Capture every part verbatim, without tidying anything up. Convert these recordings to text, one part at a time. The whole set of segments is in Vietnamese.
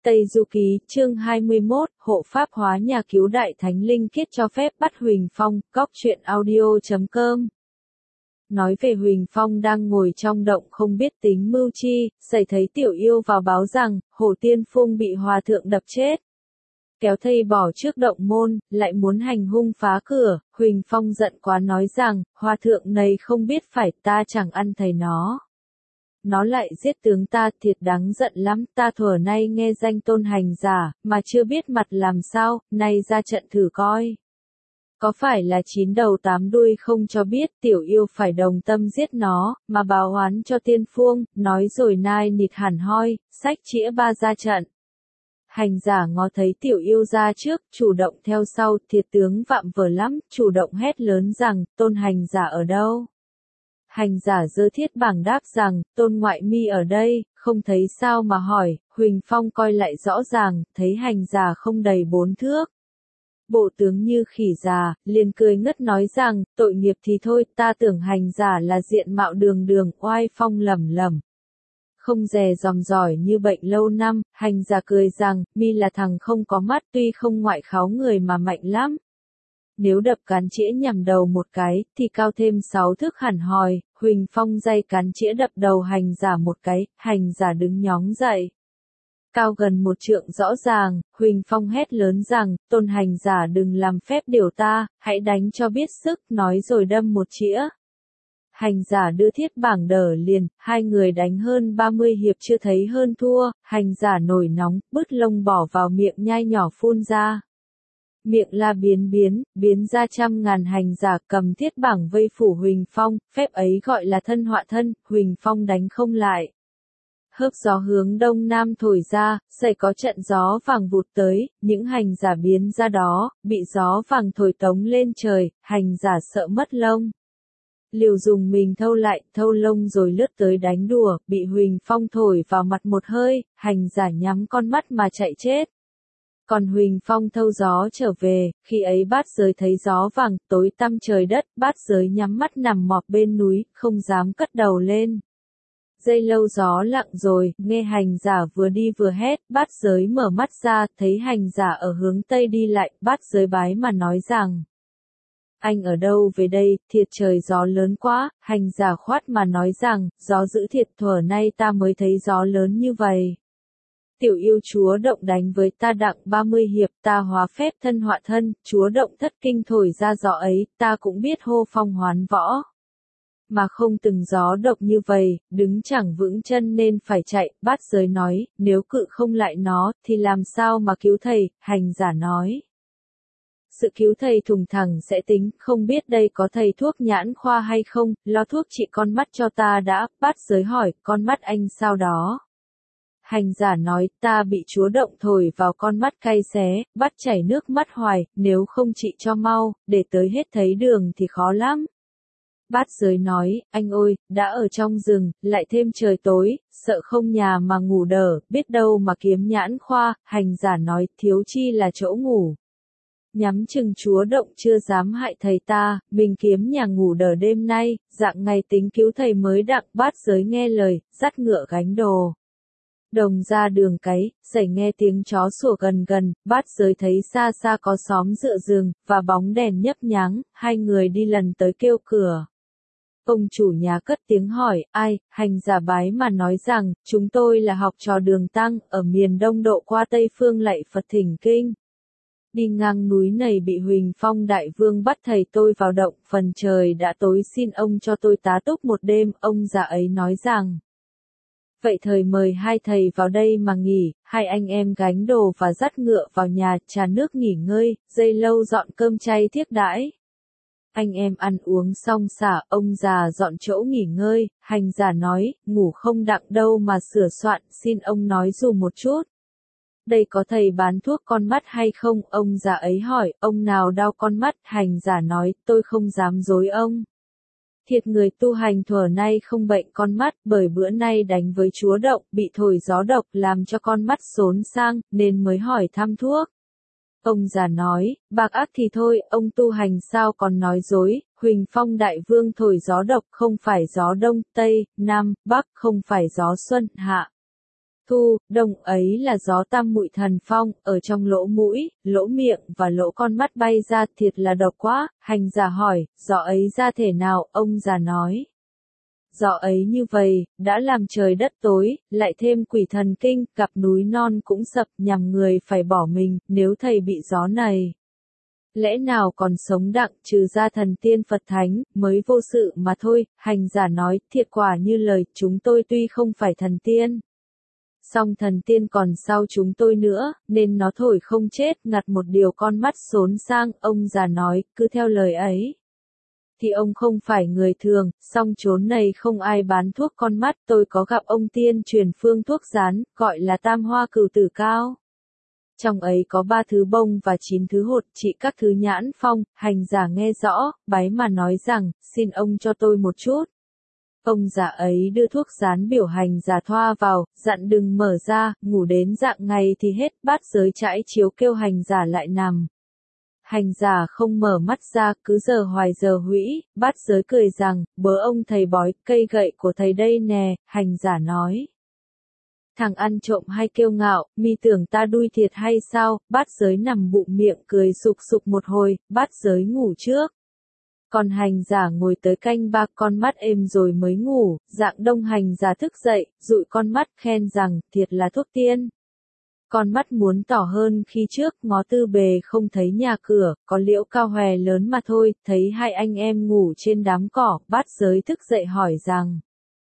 Tây Du Ký, chương hai mươi mốt, hộ pháp hóa nhà cứu đại thánh linh kiết cho phép bắt Huỳnh Phong, góc truyện audio chấm com. Nói về Huỳnh Phong đang ngồi trong động không biết tính mưu chi, xảy thấy tiểu yêu vào báo rằng, Hồ Tiên Phung bị hòa thượng đập chết. Kéo thây bỏ trước động môn, lại muốn hành hung phá cửa, Huỳnh Phong giận quá nói rằng, hòa thượng này không biết phải ta chẳng ăn thầy nó. Nó lại giết tướng ta thiệt đáng giận lắm, ta thuở nay nghe danh tôn hành giả, mà chưa biết mặt làm sao, nay ra trận thử coi. Có phải là chín đầu tám đuôi không cho biết, tiểu yêu phải đồng tâm giết nó, mà báo oán cho Tiên Phung, nói rồi nai nịt hẳn hoi, xách chĩa ba ra trận. Hành giả ngó thấy tiểu yêu ra trước, chủ động theo sau, thiệt tướng vạm vỡ lắm, chủ động hét lớn rằng, tôn hành giả ở đâu? Hành giả giơ thiết bảng đáp rằng, tôn ngoại mi ở đây, không thấy sao mà hỏi, Huỳnh Phong coi lại rõ ràng, thấy hành giả không đầy bốn thước. Bộ tướng như khỉ già, liền cười ngất nói rằng, tội nghiệp thì thôi, ta tưởng hành giả là diện mạo đường đường, oai phong lẩm lẩm. Không dè dòm giỏi như bệnh lâu năm, hành giả cười rằng, mi là thằng không có mắt tuy không ngoại kháo người mà mạnh lắm. Nếu đập cán chĩa nhằm đầu một cái, thì cao thêm sáu thước hẳn hoi, Huỳnh Phong day cán chĩa đập đầu hành giả một cái, hành giả đứng nhóng dậy. Cao gần một trượng rõ ràng, Huỳnh Phong hét lớn rằng, tôn hành giả đừng làm phép điều ta, hãy đánh cho biết sức, nói rồi đâm một chĩa. Hành giả đưa thiết bảng đỡ liền, hai người đánh hơn ba mươi hiệp chưa thấy hơn thua, hành giả nổi nóng, bứt lông bỏ vào miệng nhai nhỏ phun ra. Miệng la biến biến, biến ra trăm ngàn hành giả cầm thiết bảng vây phủ Huỳnh Phong, phép ấy gọi là thân họa thân, Huỳnh Phong đánh không lại. Hớp gió hướng đông nam thổi ra, xảy có trận gió vàng vụt tới, những hành giả biến ra đó, bị gió vàng thổi tống lên trời, hành giả sợ mất lông. Liều dùng mình thâu lại, thâu lông rồi lướt tới đánh đùa, bị Huỳnh Phong thổi vào mặt một hơi, hành giả nhắm con mắt mà chạy chết. Còn Huỳnh Phong thâu gió trở về, khi ấy bát giới thấy gió vàng, tối tăm trời đất, bát giới nhắm mắt nằm mọp bên núi, không dám cất đầu lên. Giây lâu gió lặng rồi, nghe hành giả vừa đi vừa hét, bát giới mở mắt ra, thấy hành giả ở hướng tây đi lại, bát giới bái mà nói rằng. Anh ở đâu về đây, thiệt trời gió lớn quá, hành giả khoát mà nói rằng, gió dữ thiệt thuở nay ta mới thấy gió lớn như vậy. Tiểu yêu chúa động đánh với ta đặng ba mươi hiệp, ta hóa phép thân họa thân, chúa động thất kinh thổi ra gió ấy, ta cũng biết hô phong hoán võ. Mà không từng gió độc như vậy, đứng chẳng vững chân nên phải chạy, bát giới nói, nếu cự không lại nó, thì làm sao mà cứu thầy, hành giả nói. Sự cứu thầy thùng thẳng sẽ tính, không biết đây có thầy thuốc nhãn khoa hay không, lo thuốc trị con mắt cho ta đã, bát giới hỏi, con mắt anh sao đó. Hành giả nói, ta bị chúa động thổi vào con mắt cay xé, bắt chảy nước mắt hoài, nếu không trị cho mau, để tới hết thấy đường thì khó lắm. Bát giới nói, anh ơi, đã ở trong rừng, lại thêm trời tối, sợ không nhà mà ngủ đờ, biết đâu mà kiếm nhãn khoa, hành giả nói, thiếu chi là chỗ ngủ. Nhắm chừng chúa động chưa dám hại thầy ta, mình kiếm nhà ngủ đờ đêm nay, dạng ngày tính cứu thầy mới đặng, bát giới nghe lời, dắt ngựa gánh đồ. Đồng ra đường cái, xảy nghe tiếng chó sủa gần gần, bát giới thấy xa xa có xóm dựa giường, và bóng đèn nhấp nháng, hai người đi lần tới kêu cửa. Ông chủ nhà cất tiếng hỏi, ai, hành giả bái mà nói rằng, chúng tôi là học trò Đường Tăng, ở miền Đông độ qua Tây Phương lạy Phật thỉnh kinh. Đi ngang núi này bị Huỳnh Phong đại vương bắt thầy tôi vào động, phần trời đã tối xin ông cho tôi tá túc một đêm, ông già ấy nói rằng. Vậy thời mời hai thầy vào đây mà nghỉ, hai anh em gánh đồ và dắt ngựa vào nhà, trà nước nghỉ ngơi, giây lâu dọn cơm chay thiết đãi. Anh em ăn uống xong xả, ông già dọn chỗ nghỉ ngơi, hành giả nói, ngủ không đặng đâu mà sửa soạn, xin ông nói dù một chút. Đây có thầy bán thuốc con mắt hay không, ông già ấy hỏi, ông nào đau con mắt, hành giả nói, tôi không dám dối ông. Thiệt người tu hành thuở nay không bệnh con mắt, bởi bữa nay đánh với chúa động, bị thổi gió độc làm cho con mắt xốn sang, nên mới hỏi thăm thuốc. Ông già nói, bạc ác thì thôi, ông tu hành sao còn nói dối, Huỳnh Phong đại vương thổi gió độc không phải gió đông, tây, nam, bắc, không phải gió xuân, hạ. Thu, đông ấy là gió tam muội thần phong, ở trong lỗ mũi, lỗ miệng và lỗ con mắt bay ra, thiệt là độc quá. Hành giả hỏi, gió ấy ra thể nào? Ông già nói, gió ấy như vậy, đã làm trời đất tối, lại thêm quỷ thần kinh, gặp núi non cũng sập, nhằm người phải bỏ mình, nếu thầy bị gió này. Lẽ nào còn sống đặng, trừ ra thần tiên Phật Thánh, mới vô sự mà thôi. Hành giả nói, thiệt quả như lời, chúng tôi tuy không phải thần tiên, song thần tiên còn sau chúng tôi nữa, nên nó thổi không chết, ngặt một điều con mắt xốn sang. Ông già nói, cứ theo lời ấy thì ông không phải người thường, song chốn này không ai bán thuốc con mắt. Tôi có gặp ông tiên truyền phương thuốc rán, gọi là tam hoa cửu tử cao. Trong ấy có ba thứ bông và chín thứ hột, trị các thứ nhãn phong. Hành giả nghe rõ, bái mà nói rằng, xin ông cho tôi một chút. Ông già ấy đưa thuốc rán biểu hành giả thoa vào, dặn đừng mở ra, ngủ đến dạng ngày thì hết. Bát giới trải chiếu kêu hành giả lại nằm. Hành giả không mở mắt ra, cứ giờ hoài giờ hũy. Bát giới cười rằng, bớ ông thầy bói, cây gậy của thầy đây nè. Hành giả nói, thằng ăn trộm hay kiêu ngạo, mi tưởng ta đui thiệt hay sao? Bát giới nằm bụng miệng cười sục sục một hồi, bát giới ngủ trước. Còn hành giả ngồi tới canh ba, con mắt êm rồi mới ngủ. Dạng đông hành giả thức dậy, dụi con mắt, khen rằng, thiệt là thuốc tiên. Con mắt muốn tỏ hơn khi trước, ngó tư bề không thấy nhà cửa, có liễu cao hòe lớn mà thôi. Thấy hai anh em ngủ trên đám cỏ, bát giới thức dậy hỏi rằng,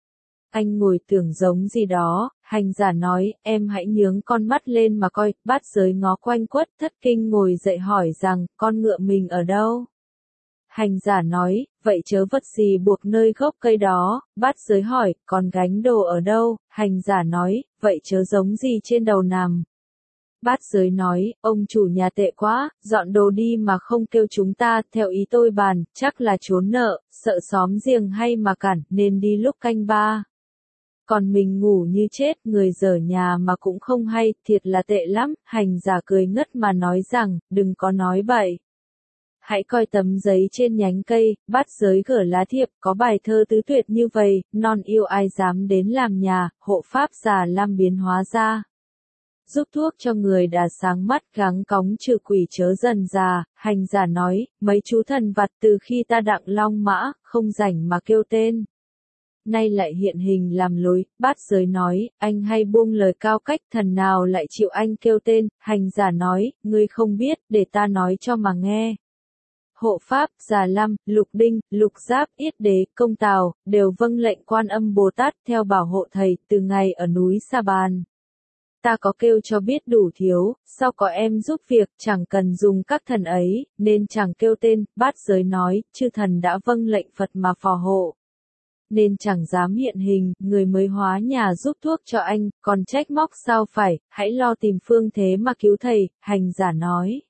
anh ngồi tưởng giống gì đó. Hành giả nói, em hãy nhướng con mắt lên mà coi. Bát giới ngó quanh quất, thất kinh ngồi dậy hỏi rằng, con ngựa mình ở đâu? Hành giả nói, vậy chớ vật gì buộc nơi gốc cây đó. Bát giới hỏi, còn gánh đồ ở đâu? Hành giả nói, vậy chớ giống gì trên đầu nằm? Bát giới nói, ông chủ nhà tệ quá, dọn đồ đi mà không kêu chúng ta. Theo ý tôi bàn, chắc là trốn nợ, sợ xóm giềng hay mà cản, nên đi lúc canh ba. Còn mình ngủ như chết, người dở nhà mà cũng không hay, thiệt là tệ lắm. Hành giả cười ngất mà nói rằng, đừng có nói bậy. Hãy coi tấm giấy trên nhánh cây. Bát giới gở lá thiệp, có bài thơ tứ tuyệt như vậy, non yêu ai dám đến làm nhà, hộ pháp già lam biến hóa ra. Giúp thuốc cho người đã sáng mắt, gắng cóng trừ quỷ chớ dần già. Hành giả nói, mấy chú thần vặt từ khi ta đặng long mã, không rảnh mà kêu tên. Nay lại hiện hình làm lối. Bát giới nói, anh hay buông lời cao cách, thần nào lại chịu anh kêu tên? Hành giả nói, ngươi không biết, để ta nói cho mà nghe. Hộ pháp, Già Lam, Lục Đinh, Lục Giáp, Yết Đế, Công Tào, đều vâng lệnh Quan Âm Bồ Tát theo bảo hộ thầy, từ ngày ở núi Sa Bàn. Ta có kêu cho biết đủ thiếu, sao có em giúp việc, chẳng cần dùng các thần ấy, nên chẳng kêu tên. Bát giới nói, chư thần đã vâng lệnh Phật mà phò hộ, nên chẳng dám hiện hình, người mới hóa nhà giúp thuốc cho anh, còn trách móc sao phải, hãy lo tìm phương thế mà cứu thầy. Hành giả nói,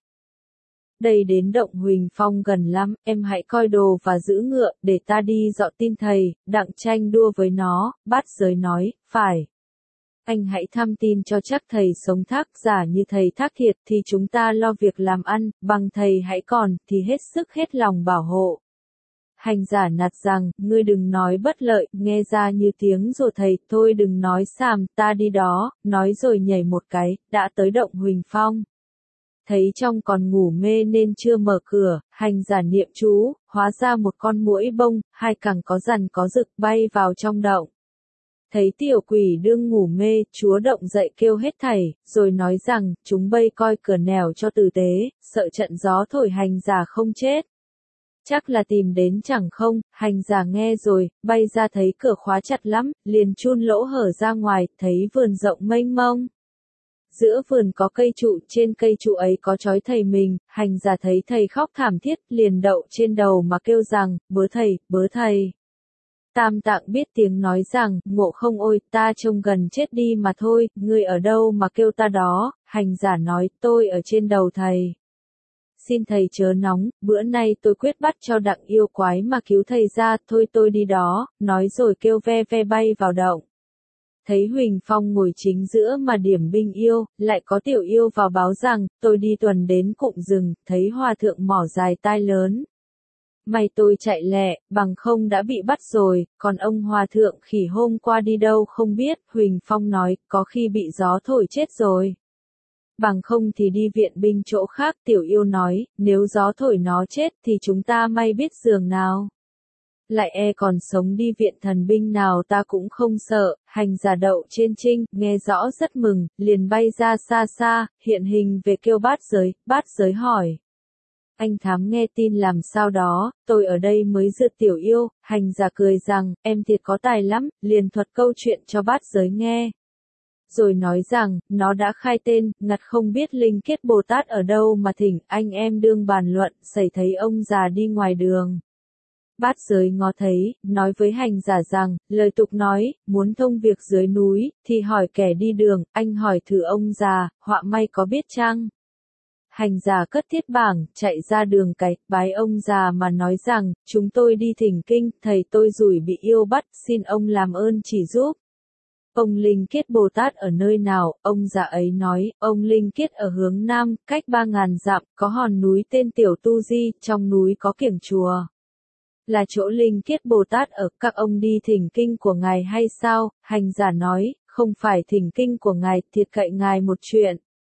đây đến động Huỳnh Phong gần lắm, em hãy coi đồ và giữ ngựa, để ta đi dọ tin thầy, đặng tranh đua với nó. Bát giới nói, phải. Anh hãy thăm tin cho chắc thầy sống thác, giả như thầy thác thiệt thì chúng ta lo việc làm ăn, bằng thầy hãy còn, thì hết sức hết lòng bảo hộ. Hành giả nạt rằng, ngươi đừng nói bất lợi, nghe ra như tiếng rồi thầy, thôi đừng nói xàm, ta đi đó. Nói rồi nhảy một cái, đã tới động Huỳnh Phong. Thấy trong còn ngủ mê nên chưa mở cửa, hành giả niệm chú, hóa ra một con muỗi bông, hai cẳng có rằn có rực bay vào trong động. Thấy tiểu quỷ đương ngủ mê, chúa động dậy kêu hết thảy, rồi nói rằng, chúng bây coi cửa nẻo cho tử tế, sợ trận gió thổi hành giả không chết. Chắc là tìm đến chẳng không. Hành giả nghe rồi, bay ra thấy cửa khóa chặt lắm, liền chun lỗ hở ra ngoài, thấy vườn rộng mênh mông. Giữa vườn có cây trụ, trên cây trụ ấy có trói thầy mình. Hành giả thấy thầy khóc thảm thiết, liền đậu trên đầu mà kêu rằng, bớ thầy, bớ thầy. Tam Tạng biết tiếng nói rằng, Ngộ Không ôi, ta trông gần chết đi mà thôi, ngươi ở đâu mà kêu ta đó? Hành giả nói, tôi ở trên đầu thầy. Xin thầy chớ nóng, bữa nay tôi quyết bắt cho đặng yêu quái mà cứu thầy ra, thôi tôi đi đó. Nói rồi kêu ve ve bay vào động. Thấy Huỳnh Phong ngồi chính giữa mà điểm binh yêu, lại có tiểu yêu vào báo rằng, tôi đi tuần đến cụm rừng, thấy hòa thượng mỏ dài tai lớn. may tôi chạy lẹ, bằng không đã bị bắt rồi, còn ông hòa thượng khỉ hôm qua đi đâu không biết, Huỳnh Phong nói, có khi bị gió thổi chết rồi. Bằng không thì đi viện binh chỗ khác, Tiểu Yêu nói, nếu gió thổi nó chết thì chúng ta may biết giường nào. Lại e còn sống đi viện thần binh nào ta cũng không sợ, hành giả đậu trên trinh, nghe rõ rất mừng, liền bay ra xa xa, hiện hình về kêu Bát Giới, Bát Giới hỏi. Anh thám nghe tin làm sao đó, tôi ở đây mới dượt Tiểu Yêu, hành giả cười rằng, em thiệt có tài lắm, liền thuật câu chuyện cho Bát Giới nghe. Rồi nói rằng, nó đã khai tên, ngặt không biết Linh Kiết Bồ Tát ở đâu mà thỉnh, anh em đương bàn luận, xảy thấy ông già đi ngoài đường. Bát Giới ngó thấy, nói với hành giả rằng, lời tục nói, muốn thông việc dưới núi, thì hỏi kẻ đi đường, anh hỏi thử ông già, họa may có biết chăng? Hành giả cất thiết bảng, chạy ra đường cái, bái ông già mà nói rằng, chúng tôi đi thỉnh kinh, thầy tôi rủi bị yêu bắt, xin ông làm ơn chỉ giúp. Ông Linh Kiết Bồ Tát ở nơi nào? Ông già ấy nói, ông Linh Kiết ở hướng Nam, cách ba ngàn dặm, có hòn núi tên Tiểu Tu Di, trong núi có kiểng chùa. Là chỗ Linh Kiết Bồ Tát ở, các ông đi thỉnh kinh của ngài hay sao? Hành giả nói, không phải thỉnh kinh của ngài, thiệt cậy ngài một chuyện.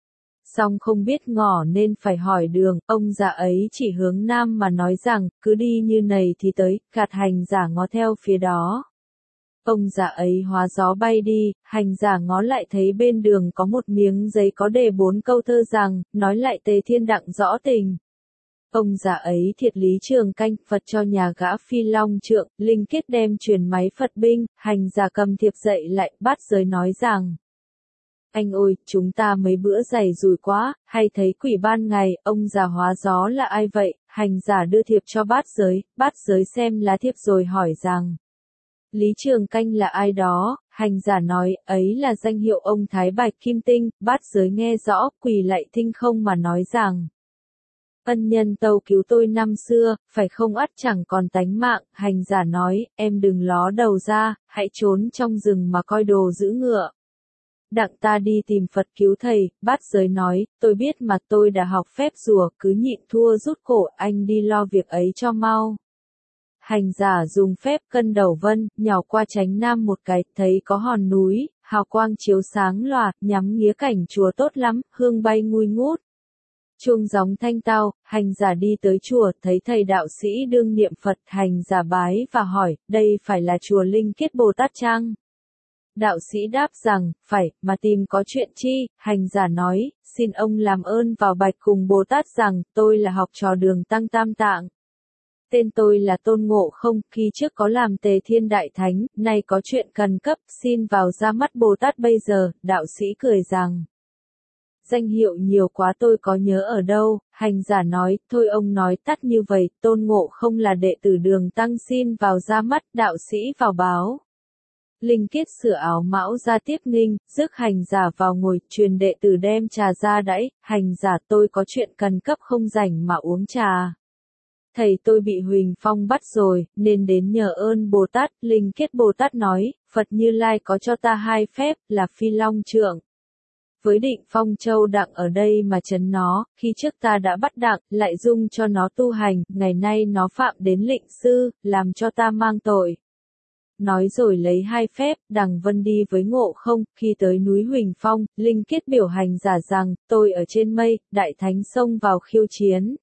Song không biết ngỏ nên phải hỏi đường, ông già ấy chỉ hướng Nam mà nói rằng, cứ đi như này thì tới, gạt hành giả ngó theo phía đó. Ông già ấy hóa gió bay đi, hành giả ngó lại thấy bên đường có một miếng giấy có đề bốn câu thơ rằng, nói lại Tề Thiên đặng rõ tình. Ông già ấy thiệt lý trường canh, Phật cho nhà gã Phi Long Trượng, Linh Kiết đem truyền máy Phật binh, hành giả cầm thiệp dậy lại, Bát Giới nói rằng. Anh ôi, chúng ta mấy bữa dày rủi quá, hay thấy quỷ ban ngày, ông già hóa gió là ai vậy? Hành giả đưa thiệp cho Bát Giới, Bát Giới xem lá thiệp rồi hỏi rằng. Lý Trường Canh là ai đó? Hành giả nói, ấy là danh hiệu ông Thái Bạch Kim Tinh, Bát Giới nghe rõ, quỳ lạy thinh không mà nói rằng. Ân nhân tâu cứu tôi năm xưa, phải không ắt chẳng còn tánh mạng, hành giả nói, em đừng ló đầu ra, hãy trốn trong rừng mà coi đồ giữ ngựa. Đặng ta đi tìm Phật cứu thầy, Bát Giới nói, tôi biết mà tôi đã học phép rùa, cứ nhịn thua rút cổ, anh đi lo việc ấy cho mau. Hành giả dùng phép cân đầu vân, nhào qua chánh nam một cái, thấy có hòn núi, hào quang chiếu sáng loạt, nhắm nghía cảnh chùa tốt lắm, hương bay ngùi ngút. Chuông gióng thanh tao, hành giả đi tới chùa, thấy thầy đạo sĩ đương niệm Phật, hành giả bái và hỏi, đây phải là chùa Linh Kiết Bồ Tát chăng? Đạo sĩ đáp rằng, phải, mà tìm có chuyện chi? Hành giả nói, xin ông làm ơn vào bạch cùng Bồ Tát rằng, tôi là học trò Đường Tăng Tam Tạng. Tên tôi là Tôn Ngộ Không, khi trước có làm Tề Thiên Đại Thánh, nay có chuyện cần cấp, xin vào ra mắt Bồ Tát bây giờ, đạo sĩ cười rằng. Danh hiệu nhiều quá tôi có nhớ ở đâu, hành giả nói, thôi ông nói tắt như vậy, Tôn Ngộ Không là đệ tử Đường Tăng xin vào ra mắt, đạo sĩ vào báo. Linh Kiết sửa áo mão ra tiếp nghinh, rước hành giả vào ngồi, truyền đệ tử đem trà ra đãi, hành giả tôi có chuyện cần cấp không rảnh mà uống trà. Thầy tôi bị Huỳnh Phong bắt rồi, nên đến nhờ ơn Bồ Tát, Linh Kiết Bồ Tát nói, Phật Như Lai có cho ta hai phép, là Phi Long Trượng. Với Định Phong Châu Đặng ở đây mà trấn nó, khi trước ta đã bắt Đặng, lại dung cho nó tu hành, ngày nay nó phạm đến lệnh sư, làm cho ta mang tội. Nói rồi lấy hai phép, Đằng Vân đi với Ngộ Không, khi tới núi Huỳnh Phong, Linh Kiết biểu hành giả rằng, tôi ở trên mây, Đại Thánh xông vào khiêu chiến.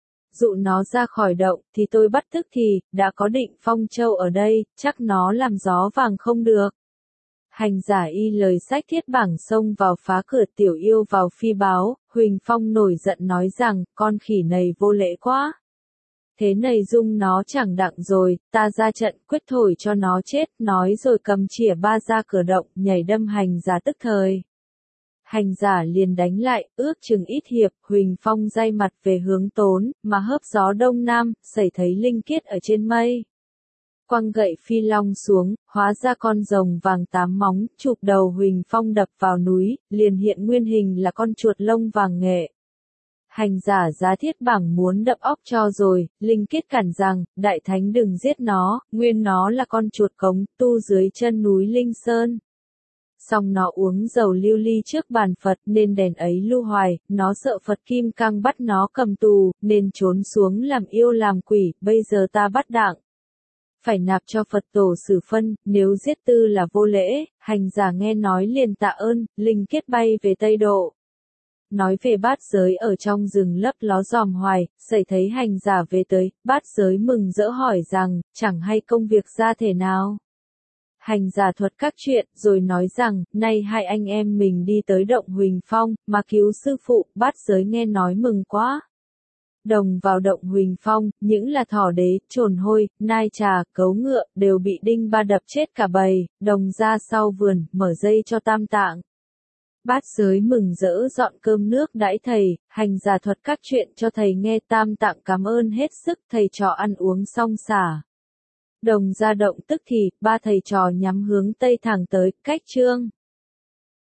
Dụ nó ra khỏi động, thì tôi bắt tức thì, đã có Định Phong Châu ở đây, chắc nó làm gió vàng không được. Hành giả y lời sách thiết bảng xông vào phá cửa Tiểu Yêu vào phi báo, Huỳnh Phong nổi giận nói rằng, con khỉ này vô lễ quá. Thế này dung nó chẳng đặng rồi, ta ra trận quyết thổi cho nó chết, nói rồi cầm chỉa ba ra cửa động, nhảy đâm hành giả tức thời. Hành giả liền đánh lại, ước chừng ít hiệp, Huỳnh Phong day mặt về hướng Tốn, mà hớp gió đông nam, xảy thấy Linh Kiết ở trên mây. Quăng gậy phi long xuống, hóa ra con rồng vàng tám móng, chụp đầu Huỳnh Phong đập vào núi, liền hiện nguyên hình là con chuột lông vàng nghệ. Hành giả giá thiết bảng muốn đập óc cho rồi, Linh Kiết cản rằng, Đại Thánh đừng giết nó, nguyên nó là con chuột cống, tu dưới chân núi Linh Sơn. xong nó uống dầu lưu ly trước bàn Phật nên đèn ấy lưu hoài, nó sợ Phật Kim Cang bắt nó cầm tù, nên trốn xuống làm yêu làm quỷ, bây giờ ta bắt đặng. Phải nạp cho Phật tổ xử phân, nếu giết tư là vô lễ, hành giả nghe nói liền tạ ơn, linh kiết bay về Tây Độ. Nói về Bát Giới ở trong rừng lấp ló dòm hoài, xảy thấy hành giả về tới, Bát Giới mừng rỡ hỏi rằng, chẳng hay công việc ra thể nào. Hành giả thuật các chuyện, rồi nói rằng, nay hai anh em mình đi tới động Huỳnh Phong, mà cứu sư phụ, Bát Giới nghe nói mừng quá. Đồng vào động Huỳnh Phong, những là thỏ đế, trồn hôi, nai trà, cấu ngựa, đều bị đinh ba đập chết cả bầy, đồng ra sau vườn, mở dây cho tam tạng. Bát Giới mừng rỡ dọn cơm nước đãi thầy, hành giả thuật các chuyện cho thầy nghe, tam tạng cảm ơn hết sức, thầy trò ăn uống xong xả. Đồng ra động tức thì, ba thầy trò nhắm hướng tây thẳng tới, cách Trương.